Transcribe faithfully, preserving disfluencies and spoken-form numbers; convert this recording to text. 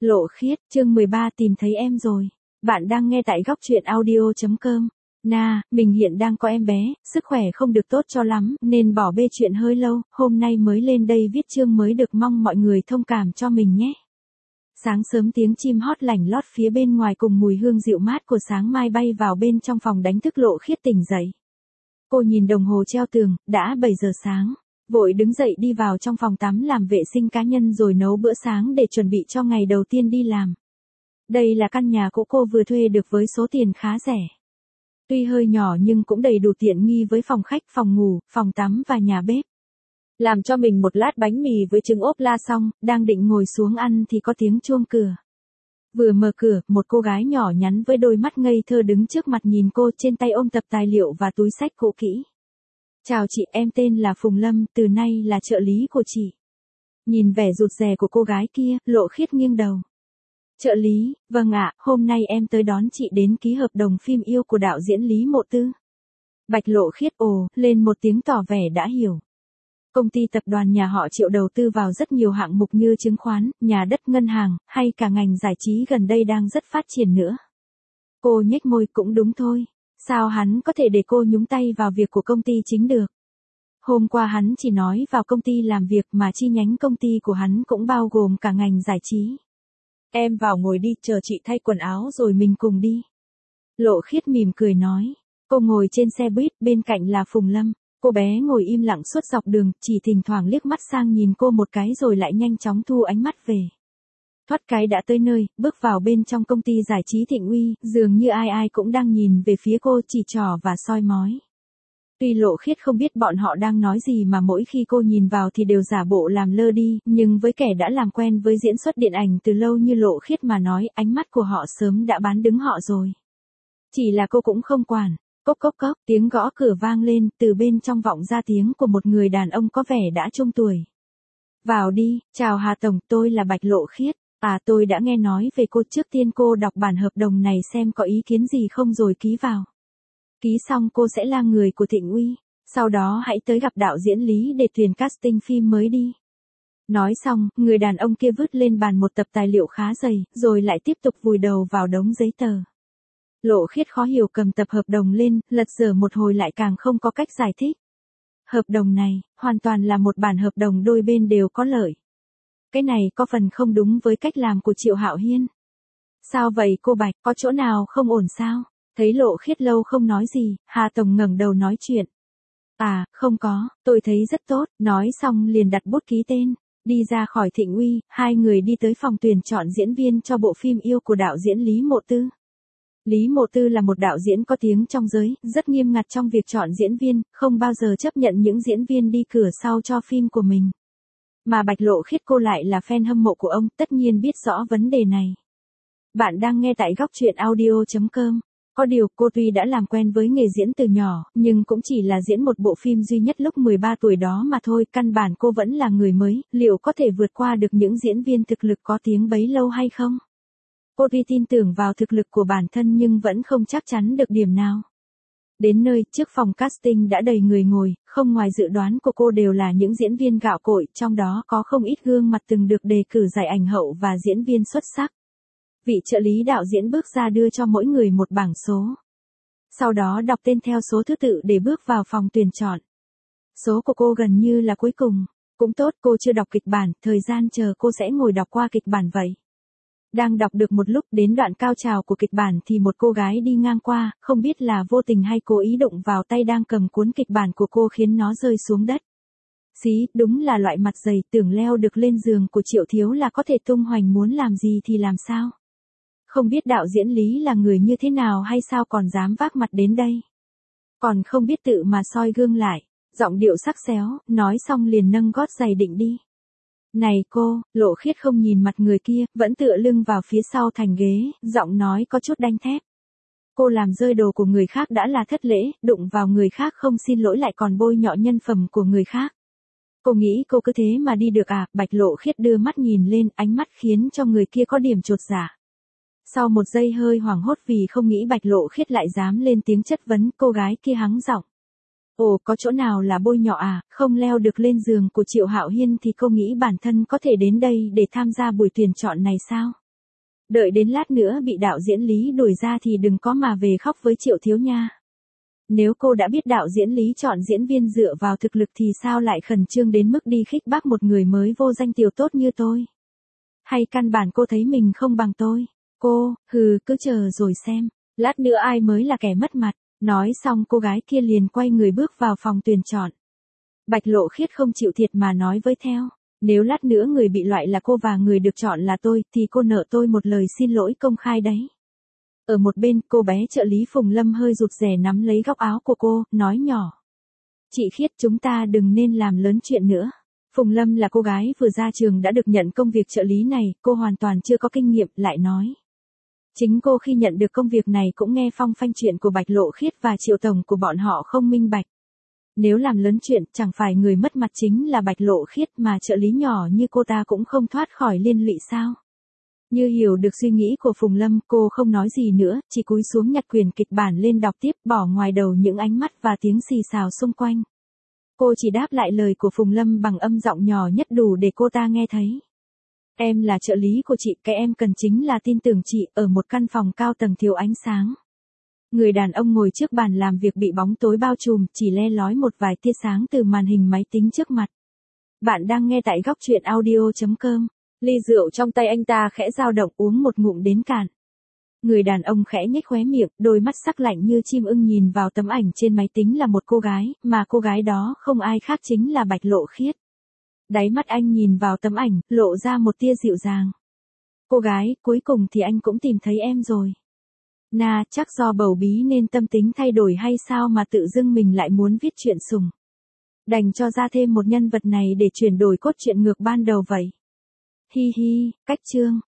Lộ Khiết, chương mười ba tìm thấy em rồi. Bạn đang nghe tại góc truyện audio chấm com. Na, mình hiện đang có em bé, sức khỏe không được tốt cho lắm, nên bỏ bê chuyện hơi lâu, hôm nay mới lên đây viết chương mới được, mong mọi người thông cảm cho mình nhé. Sáng sớm tiếng chim hót lảnh lót phía bên ngoài cùng mùi hương dịu mát của sáng mai bay vào bên trong phòng đánh thức Lộ Khiết tỉnh dậy. Cô nhìn đồng hồ treo tường, đã bảy giờ sáng. Vội đứng dậy đi vào trong phòng tắm làm vệ sinh cá nhân rồi nấu bữa sáng để chuẩn bị cho ngày đầu tiên đi làm. Đây là căn nhà cũ cô vừa thuê được với số tiền khá rẻ. Tuy hơi nhỏ nhưng cũng đầy đủ tiện nghi với phòng khách, phòng ngủ, phòng tắm và nhà bếp. Làm cho mình một lát bánh mì với trứng ốp la xong, đang định ngồi xuống ăn thì có tiếng chuông cửa. Vừa mở cửa, một cô gái nhỏ nhắn với đôi mắt ngây thơ đứng trước mặt nhìn cô, trên tay ôm tập tài liệu và túi xách cũ kỹ. Chào chị, em tên là Phùng Lâm, từ nay là trợ lý của chị. Nhìn vẻ rụt rè của cô gái kia, Lộ Khiết nghiêng đầu. Trợ lý, vâng ạ, hôm nay em tới đón chị đến ký hợp đồng phim yêu của đạo diễn Lý Mộ Tư. Bạch Lộ Khiết ồ, lên một tiếng tỏ vẻ đã hiểu. Công ty tập đoàn nhà họ Triệu đầu tư vào rất nhiều hạng mục như chứng khoán, nhà đất, ngân hàng, hay cả ngành giải trí gần đây đang rất phát triển nữa. Cô nhếch môi, cũng đúng thôi. Sao hắn có thể để cô nhúng tay vào việc của công ty chính được? Hôm qua hắn chỉ nói vào công ty làm việc mà chi nhánh công ty của hắn cũng bao gồm cả ngành giải trí. Em vào ngồi đi, chờ chị thay quần áo rồi mình cùng đi. Lộ Khiết mỉm cười nói. Cô ngồi trên xe buýt, bên cạnh là Phùng Lâm. Cô bé ngồi im lặng suốt dọc đường, chỉ thỉnh thoảng liếc mắt sang nhìn cô một cái rồi lại nhanh chóng thu ánh mắt về. Thoát cái đã tới nơi, bước vào bên trong công ty giải trí Thịnh Uy, dường như ai ai cũng đang nhìn về phía cô, chỉ trỏ và soi mói. Tuy Lộ Khiết không biết bọn họ đang nói gì mà mỗi khi cô nhìn vào thì đều giả bộ làm lơ đi, nhưng với kẻ đã làm quen với diễn xuất điện ảnh từ lâu như Lộ Khiết mà nói, ánh mắt của họ sớm đã bán đứng họ rồi. Chỉ là cô cũng không quản. Cốc cốc cốc, tiếng gõ cửa vang lên, từ bên trong vọng ra tiếng của một người đàn ông có vẻ đã trung tuổi. Vào đi, chào Hà Tổng, tôi là Bạch Lộ Khiết. À, tôi đã nghe nói về cô, trước tiên cô đọc bản hợp đồng này xem có ý kiến gì không rồi ký vào. Ký xong cô sẽ là người của Thịnh Uy, sau đó hãy tới gặp đạo diễn Lý để tuyển casting phim mới đi. Nói xong, người đàn ông kia vứt lên bàn một tập tài liệu khá dày, rồi lại tiếp tục vùi đầu vào đống giấy tờ. Lộ Khiết khó hiểu cầm tập hợp đồng lên, lật dở một hồi lại càng không có cách giải thích. Hợp đồng này, hoàn toàn là một bản hợp đồng đôi bên đều có lợi. Cái này có phần không đúng với cách làm của Triệu Hạo Hiên. Sao vậy cô Bạch, có chỗ nào không ổn sao? Thấy Lộ Khiết lâu không nói gì, Hà Tổng ngẩng đầu nói chuyện. À, không có, tôi thấy rất tốt, nói xong liền đặt bút ký tên. Đi ra khỏi Thịnh Uy, hai người đi tới phòng tuyển chọn diễn viên cho bộ phim yêu của đạo diễn Lý Mộ Tư. Lý Mộ Tư là một đạo diễn có tiếng trong giới, rất nghiêm ngặt trong việc chọn diễn viên, không bao giờ chấp nhận những diễn viên đi cửa sau cho phim của mình. Mà Bạch Lộ Khiết cô lại là fan hâm mộ của ông, tất nhiên biết rõ vấn đề này. Bạn đang nghe tại góc truyện audio chấm com. Có điều, cô tuy đã làm quen với nghề diễn từ nhỏ, nhưng cũng chỉ là diễn một bộ phim duy nhất lúc mười ba tuổi đó mà thôi, căn bản cô vẫn là người mới, liệu có thể vượt qua được những diễn viên thực lực có tiếng bấy lâu hay không? Cô tuy tin tưởng vào thực lực của bản thân nhưng vẫn không chắc chắn được điểm nào. Đến nơi, trước phòng casting đã đầy người ngồi, không ngoài dự đoán của cô đều là những diễn viên gạo cội, trong đó có không ít gương mặt từng được đề cử giải ảnh hậu và diễn viên xuất sắc. Vị trợ lý đạo diễn bước ra đưa cho mỗi người một bảng số. Sau đó đọc tên theo số thứ tự để bước vào phòng tuyển chọn. Số của cô gần như là cuối cùng. Cũng tốt, cô chưa đọc kịch bản, thời gian chờ cô sẽ ngồi đọc qua kịch bản vậy. Đang đọc được một lúc, đến đoạn cao trào của kịch bản thì một cô gái đi ngang qua, không biết là vô tình hay cố ý đụng vào tay đang cầm cuốn kịch bản của cô khiến nó rơi xuống đất. Xí, đúng là loại mặt dày, tưởng leo được lên giường của Triệu Thiếu là có thể tung hoành, muốn làm gì thì làm sao. Không biết đạo diễn Lý là người như thế nào hay sao còn dám vác mặt đến đây. Còn không biết tự mà soi gương lại, giọng điệu sắc xéo, nói xong liền nâng gót giày định đi. Này cô, Lộ Khiết không nhìn mặt người kia, vẫn tựa lưng vào phía sau thành ghế, giọng nói có chút đanh thép. Cô làm rơi đồ của người khác đã là thất lễ, đụng vào người khác không xin lỗi lại còn bôi nhọ nhân phẩm của người khác. Cô nghĩ cô cứ thế mà đi được à? Bạch Lộ Khiết đưa mắt nhìn lên, ánh mắt khiến cho người kia có điểm chột dạ. Sau một giây hơi hoảng hốt vì không nghĩ Bạch Lộ Khiết lại dám lên tiếng chất vấn, cô gái kia hắng giọng. Ồ, có chỗ nào là bôi nhọ à, không leo được lên giường của Triệu Hạo Hiên thì cô nghĩ bản thân có thể đến đây để tham gia buổi tuyển chọn này sao? Đợi đến lát nữa bị đạo diễn Lý đuổi ra thì đừng có mà về khóc với Triệu Thiếu nha. Nếu cô đã biết đạo diễn Lý chọn diễn viên dựa vào thực lực thì sao lại khẩn trương đến mức đi khích bác một người mới vô danh tiểu tốt như tôi? Hay căn bản cô thấy mình không bằng tôi? Cô, hừ, cứ chờ rồi xem, lát nữa ai mới là kẻ mất mặt. Nói xong cô gái kia liền quay người bước vào phòng tuyển chọn. Bạch Lộ Khiết không chịu thiệt mà nói với theo. Nếu lát nữa người bị loại là cô và người được chọn là tôi, thì cô nợ tôi một lời xin lỗi công khai đấy. Ở một bên, cô bé trợ lý Phùng Lâm hơi rụt rè nắm lấy góc áo của cô, nói nhỏ. Chị Khiết, chúng ta đừng nên làm lớn chuyện nữa. Phùng Lâm là cô gái vừa ra trường đã được nhận công việc trợ lý này, cô hoàn toàn chưa có kinh nghiệm, lại nói. Chính cô khi nhận được công việc này cũng nghe phong phanh chuyện của Bạch Lộ Khiết và Triệu Tổng của bọn họ không minh bạch. Nếu làm lớn chuyện, chẳng phải người mất mặt chính là Bạch Lộ Khiết mà trợ lý nhỏ như cô ta cũng không thoát khỏi liên lụy sao? Như hiểu được suy nghĩ của Phùng Lâm, cô không nói gì nữa, chỉ cúi xuống nhặt quyển kịch bản lên đọc tiếp, bỏ ngoài đầu những ánh mắt và tiếng xì xào xung quanh. Cô chỉ đáp lại lời của Phùng Lâm bằng âm giọng nhỏ nhất đủ để cô ta nghe thấy. Em là trợ lý của chị, cái em cần chính là tin tưởng chị. Ở một căn phòng cao tầng thiếu ánh sáng. Người đàn ông ngồi trước bàn làm việc bị bóng tối bao trùm, chỉ le lói một vài tia sáng từ màn hình máy tính trước mặt. Bạn đang nghe tại góc truyện audio chấm com. Ly rượu trong tay anh ta khẽ dao động, uống một ngụm đến cạn. Người đàn ông khẽ nhếch khóe miệng, đôi mắt sắc lạnh như chim ưng nhìn vào tấm ảnh trên máy tính là một cô gái, mà cô gái đó không ai khác chính là Bạch Lộ Khiết. Đáy mắt anh nhìn vào tấm ảnh, lộ ra một tia dịu dàng. Cô gái, cuối cùng thì anh cũng tìm thấy em rồi. Na, chắc do bầu bí nên tâm tính thay đổi hay sao mà tự dưng mình lại muốn viết chuyện sùng. Đành cho ra thêm một nhân vật này để chuyển đổi cốt truyện ngược ban đầu vậy. Hi hi, cách chương.